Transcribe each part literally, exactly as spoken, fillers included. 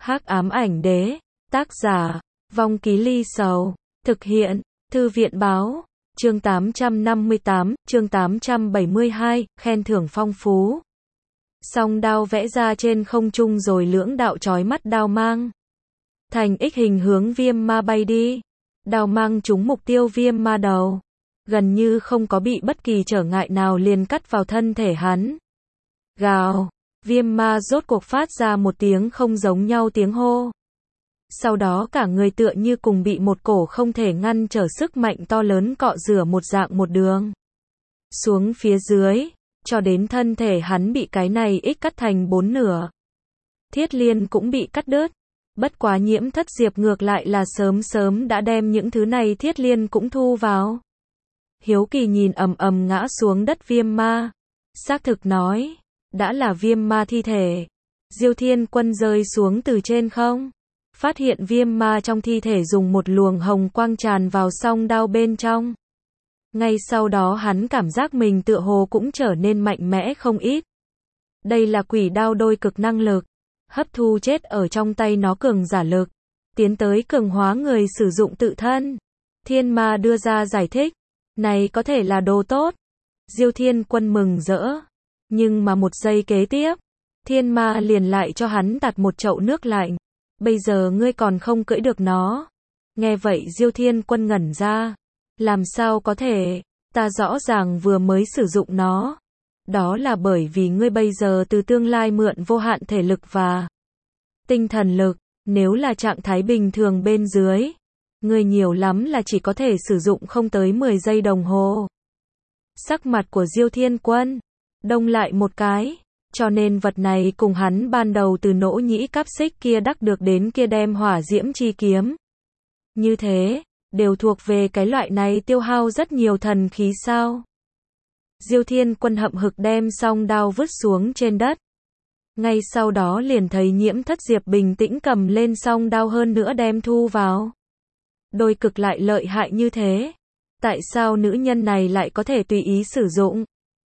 Hắc ám ảnh đế, tác giả, Vong Ký Ly Sầu, thực hiện, Thư viện báo, chương tám trăm năm mươi tám, chương tám trăm bảy mươi hai, khen thưởng phong phú. Song đao vẽ ra trên không trung rồi lưỡng đạo chói mắt đao mang. Thành X hình hướng viêm ma bay đi. Đao mang trúng mục tiêu viêm ma đầu. Gần như không có bị bất kỳ trở ngại nào liền cắt vào thân thể hắn. Gào, viêm ma rốt cuộc phát ra một tiếng không giống nhau tiếng hô. Sau đó cả người tựa như cùng bị một cổ không thể ngăn trở sức mạnh to lớn cọ rửa một dạng một đường. Xuống phía dưới, cho đến thân thể hắn bị cái này ích cắt thành bốn nửa. Thiết liên cũng bị cắt đứt. Bất quá Nhiễm Thất Diệp ngược lại là sớm sớm đã đem những thứ này thiết liên cũng thu vào. Hiếu kỳ nhìn ầm ầm ngã xuống đất viêm ma. Xác thực nói, đã là viêm ma thi thể. Diêu Thiên Quân rơi xuống từ trên không. Phát hiện viêm ma trong thi thể dùng một luồng hồng quang tràn vào song đao bên trong. Ngay sau đó hắn cảm giác mình tựa hồ cũng trở nên mạnh mẽ không ít. Đây là quỷ đao đôi cực năng lực. Hấp thu chết ở trong tay nó cường giả lực. Tiến tới cường hóa người sử dụng tự thân. Thiên ma đưa ra giải thích. Này có thể là đồ tốt. Diêu Thiên Quân mừng rỡ. Nhưng mà một giây kế tiếp. Thiên ma liền lại cho hắn đặt một chậu nước lạnh. Bây giờ ngươi còn không cưỡi được nó. Nghe vậy Diêu Thiên Quân ngẩn ra. Làm sao có thể, ta rõ ràng vừa mới sử dụng nó. Đó là bởi vì ngươi bây giờ từ tương lai mượn vô hạn thể lực và tinh thần lực. Nếu là trạng thái bình thường bên dưới, ngươi nhiều lắm là chỉ có thể sử dụng không tới mười giây đồng hồ. Sắc mặt của Diêu Thiên Quân đông lại một cái. Cho nên vật này cùng hắn ban đầu từ nỗ nhĩ cáp xích kia đắc được đến kia đem hỏa diễm chi kiếm. Như thế, đều thuộc về cái loại này tiêu hao rất nhiều thần khí sao. Diêu Thiên Quân hậm hực đem song đao vứt xuống trên đất. Ngay sau đó liền thấy Nhiễm Thất Diệp bình tĩnh cầm lên song đao hơn nữa đem thu vào. Đôi cực lại lợi hại như thế. Tại sao nữ nhân này lại có thể tùy ý sử dụng?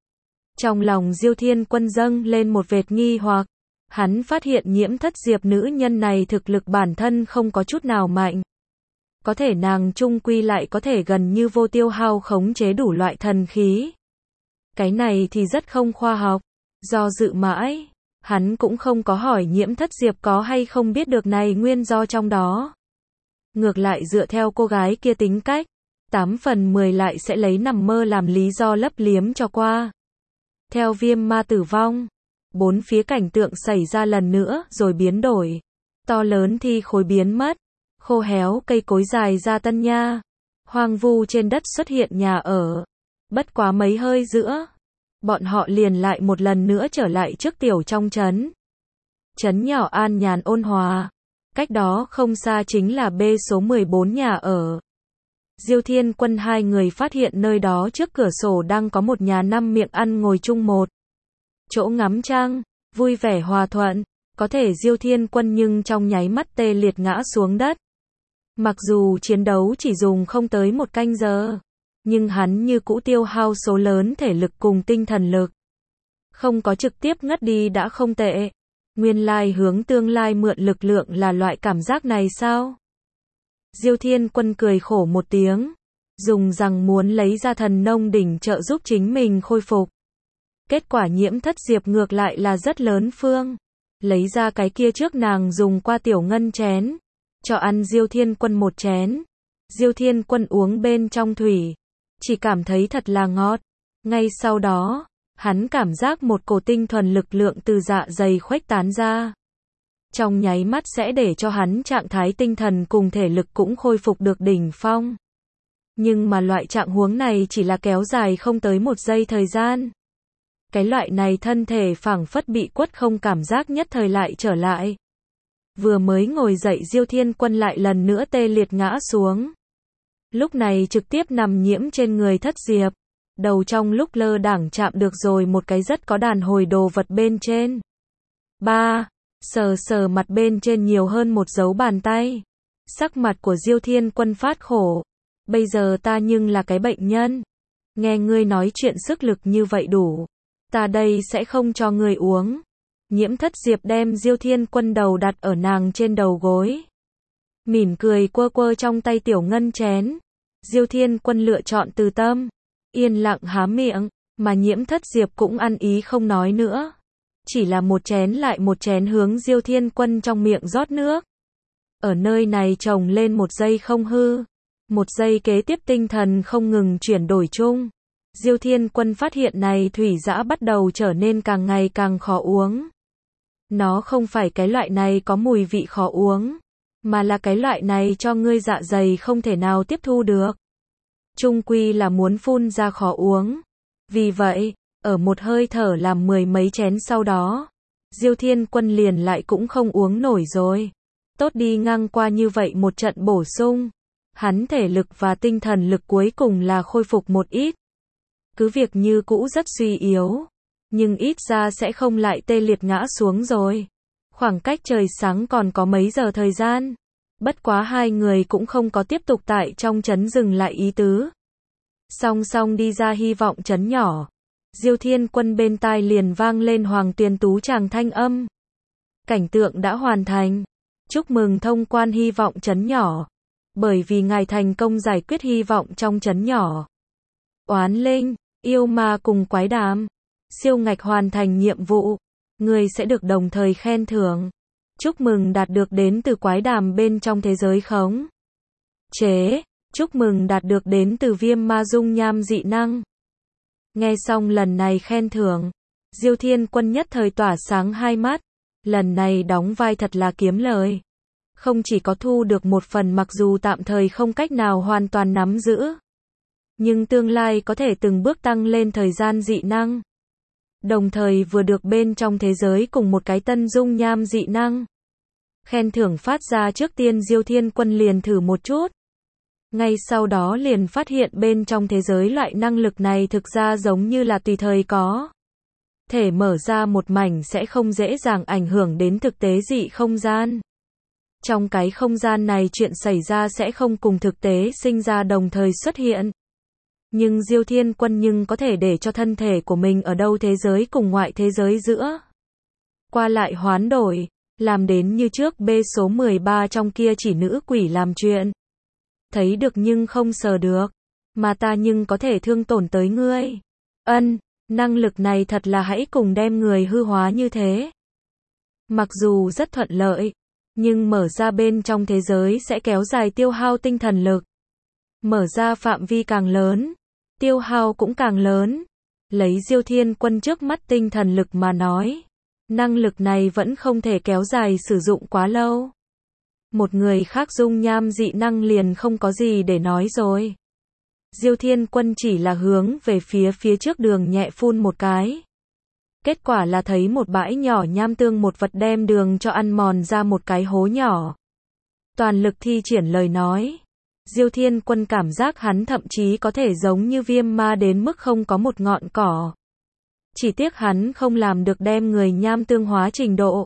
Trong lòng Diêu Thiên Quân dâng lên một vệt nghi hoặc. Hắn phát hiện Nhiễm Thất Diệp nữ nhân này thực lực bản thân không có chút nào mạnh. Có thể nàng chung quy lại có thể gần như vô tiêu hao khống chế đủ loại thần khí. Cái này thì rất không khoa học. Do dự mãi, hắn cũng không có hỏi Nhiễm Thất Diệp có hay không biết được này nguyên do trong đó. Ngược lại dựa theo cô gái kia tính cách, tám phần mười lại sẽ lấy nằm mơ làm lý do lấp liếm cho qua. Theo viêm ma tử vong, bốn phía cảnh tượng xảy ra lần nữa rồi biến đổi. To lớn thi khối biến mất, khô héo cây cối dài ra tân nha. Hoang vu trên đất xuất hiện nhà ở. Bất quá mấy hơi giữa, bọn họ liền lại một lần nữa trở lại trước tiểu trong trấn. Trấn nhỏ an nhàn ôn hòa. Cách đó không xa chính là B số mười bốn nhà ở. Diêu Thiên Quân hai người phát hiện nơi đó trước cửa sổ đang có một nhà năm miệng ăn ngồi chung một chỗ ngắm trăng, vui vẻ hòa thuận. Có thể Diêu Thiên Quân nhưng trong nháy mắt tê liệt ngã xuống đất. Mặc dù chiến đấu chỉ dùng không tới một canh giờ, nhưng hắn như cũ tiêu hao số lớn thể lực cùng tinh thần lực. Không có trực tiếp ngất đi đã không tệ. Nguyên lai hướng tương lai mượn lực lượng là loại cảm giác này sao? Diêu Thiên Quân cười khổ một tiếng, dùng rằng muốn lấy ra thần nông đỉnh trợ giúp chính mình khôi phục. Kết quả Nhiễm Thất Diệp ngược lại là rất lớn phương. Lấy ra cái kia trước nàng dùng qua tiểu ngân chén, cho ăn Diêu Thiên Quân một chén. Diêu Thiên Quân uống bên trong thủy, chỉ cảm thấy thật là ngọt. Ngay sau đó, hắn cảm giác một cổ tinh thuần lực lượng từ dạ dày khuếch tán ra. Trong nháy mắt sẽ để cho hắn trạng thái tinh thần cùng thể lực cũng khôi phục được đỉnh phong. Nhưng mà loại trạng huống này chỉ là kéo dài không tới một giây thời gian. Cái loại này thân thể phảng phất bị quất không cảm giác nhất thời lại trở lại. Vừa mới ngồi dậy Diêu Thiên Quân lại lần nữa tê liệt ngã xuống. Lúc này trực tiếp nằm nhiễm trên người Thất Diệp. Đầu trong lúc lơ đảng chạm được rồi một cái rất có đàn hồi đồ vật bên trên. Ba. Sờ sờ mặt bên trên nhiều hơn một dấu bàn tay. Sắc mặt của Diêu Thiên Quân phát khổ. Bây giờ ta nhưng là cái bệnh nhân. Nghe ngươi nói chuyện sức lực như vậy đủ. Ta đây sẽ không cho ngươi uống. Nhiễm Thất Diệp đem Diêu Thiên Quân đầu đặt ở nàng trên đầu gối. Mỉm cười quơ quơ trong tay tiểu ngân chén. Diêu Thiên Quân lựa chọn từ tâm, yên lặng há miệng, mà Nhiễm Thất Diệp cũng ăn ý không nói nữa. Chỉ là một chén lại một chén hướng Diêu Thiên Quân trong miệng rót nước. Ở nơi này trồng lên một giây không hư. Một giây kế tiếp tinh thần không ngừng chuyển đổi chung. Diêu Thiên Quân phát hiện này thủy dã bắt đầu trở nên càng ngày càng khó uống. Nó không phải cái loại này có mùi vị khó uống, mà là cái loại này cho ngươi dạ dày không thể nào tiếp thu được. Chung quy là muốn phun ra khó uống. Vì vậy, ở một hơi thở làm mười mấy chén sau đó, Diêu Thiên Quân liền lại cũng không uống nổi rồi. Tốt đi ngang qua như vậy một trận bổ sung, hắn thể lực và tinh thần lực cuối cùng là khôi phục một ít. Cứ việc như cũ rất suy yếu, nhưng ít ra sẽ không lại tê liệt ngã xuống rồi. Khoảng cách trời sáng còn có mấy giờ thời gian. Bất quá hai người cũng không có tiếp tục tại trong trấn dừng lại ý tứ. Song song đi ra hy vọng trấn nhỏ. Diêu Thiên Quân bên tai liền vang lên Hoàng Tuyền Tú chàng thanh âm. Cảnh tượng đã hoàn thành. Chúc mừng thông quan hy vọng trấn nhỏ. Bởi vì ngài thành công giải quyết hy vọng trong trấn nhỏ. Oán linh, yêu ma cùng quái đàm. Siêu ngạch hoàn thành nhiệm vụ. Người sẽ được đồng thời khen thưởng. Chúc mừng đạt được đến từ quái đàm bên trong thế giới khống chế. Chúc mừng đạt được đến từ viêm ma dung nham dị năng. Nghe xong lần này khen thưởng, Diêu Thiên Quân nhất thời tỏa sáng hai mắt. Lần này đóng vai thật là kiếm lời. Không chỉ có thu được một phần mặc dù tạm thời không cách nào hoàn toàn nắm giữ, nhưng tương lai có thể từng bước tăng lên thời gian dị năng. Đồng thời vừa được bên trong thế giới cùng một cái tân dung nham dị năng. Khen thưởng phát ra trước tiên Diêu Thiên Quân liền thử một chút. Ngay sau đó liền phát hiện bên trong thế giới loại năng lực này thực ra giống như là tùy thời có. Thể mở ra một mảnh sẽ không dễ dàng ảnh hưởng đến thực tế dị không gian. Trong cái không gian này chuyện xảy ra sẽ không cùng thực tế sinh ra đồng thời xuất hiện. Nhưng Diêu Thiên Quân nhưng có thể để cho thân thể của mình ở đâu thế giới cùng ngoại thế giới giữa. Qua lại hoán đổi, làm đến như trước B số mười ba trong kia chỉ nữ quỷ làm chuyện. Thấy được nhưng không sờ được, mà ta nhưng có thể thương tổn tới ngươi. Ân, năng lực này thật là hãy cùng đem người hư hóa như thế. Mặc dù rất thuận lợi, nhưng mở ra bên trong thế giới sẽ kéo dài tiêu hao tinh thần lực. Mở ra phạm vi càng lớn, tiêu hao cũng càng lớn. Lấy Diêu Thiên Quân trước mắt tinh thần lực mà nói, năng lực này vẫn không thể kéo dài sử dụng quá lâu. Một người khác dung nham dị năng liền không có gì để nói rồi. Diêu Thiên Quân chỉ là hướng về phía phía trước đường nhẹ phun một cái. Kết quả là thấy một bãi nhỏ nham tương một vật đem đường cho ăn mòn ra một cái hố nhỏ. Toàn lực thi triển lời nói. Diêu Thiên Quân cảm giác hắn thậm chí có thể giống như viêm ma đến mức không có một ngọn cỏ. Chỉ tiếc hắn không làm được đem người nham tương hóa trình độ.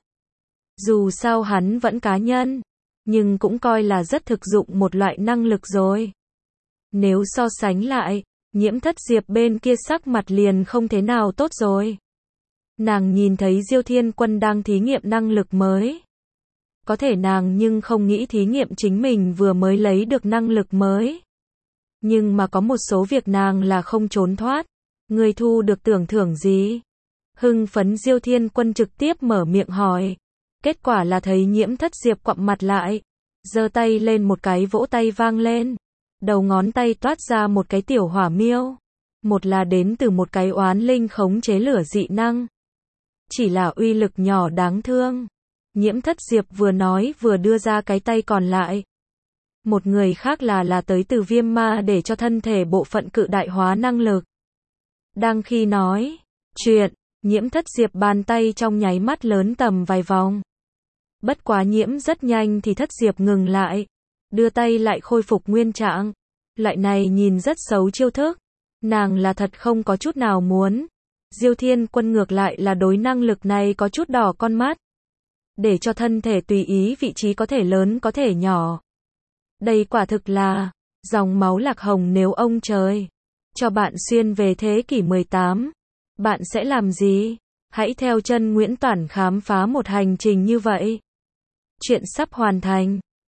Dù sao hắn vẫn cá nhân, nhưng cũng coi là rất thực dụng một loại năng lực rồi. Nếu so sánh lại, Nhiễm Thất Diệp bên kia sắc mặt liền không thế nào tốt rồi. Nàng nhìn thấy Diêu Thiên Quân đang thí nghiệm năng lực mới. Có thể nàng nhưng không nghĩ thí nghiệm chính mình vừa mới lấy được năng lực mới. Nhưng mà có một số việc nàng là không trốn thoát. Người thu được tưởng thưởng gì? Hưng phấn Diêu Thiên Quân trực tiếp mở miệng hỏi. Kết quả là thấy Nhiễm Thất Diệp quặm mặt lại. Giơ tay lên một cái vỗ tay vang lên. Đầu ngón tay toát ra một cái tiểu hỏa miêu. Một là đến từ một cái oán linh khống chế lửa dị năng. Chỉ là uy lực nhỏ đáng thương. Nhiễm Thất Diệp vừa nói vừa đưa ra cái tay còn lại. Một người khác là là tới từ viêm ma để cho thân thể bộ phận cự đại hóa năng lực. Đang khi nói chuyện, Nhiễm Thất Diệp bàn tay trong nháy mắt lớn tầm vài vòng. Bất quá Nhiễm rất nhanh thì Thất Diệp ngừng lại. Đưa tay lại khôi phục nguyên trạng. Loại này nhìn rất xấu chiêu thức. Nàng là thật không có chút nào muốn. Diêu Thiên Quân ngược lại là đối năng lực này có chút đỏ con mắt. Để cho thân thể tùy ý vị trí có thể lớn có thể nhỏ. Đây quả thực là dòng máu lạc hồng nếu ông trời cho bạn xuyên về thế kỷ mười tám. Bạn sẽ làm gì? Hãy theo chân Nguyễn Toản khám phá một hành trình như vậy. Chuyện sắp hoàn thành.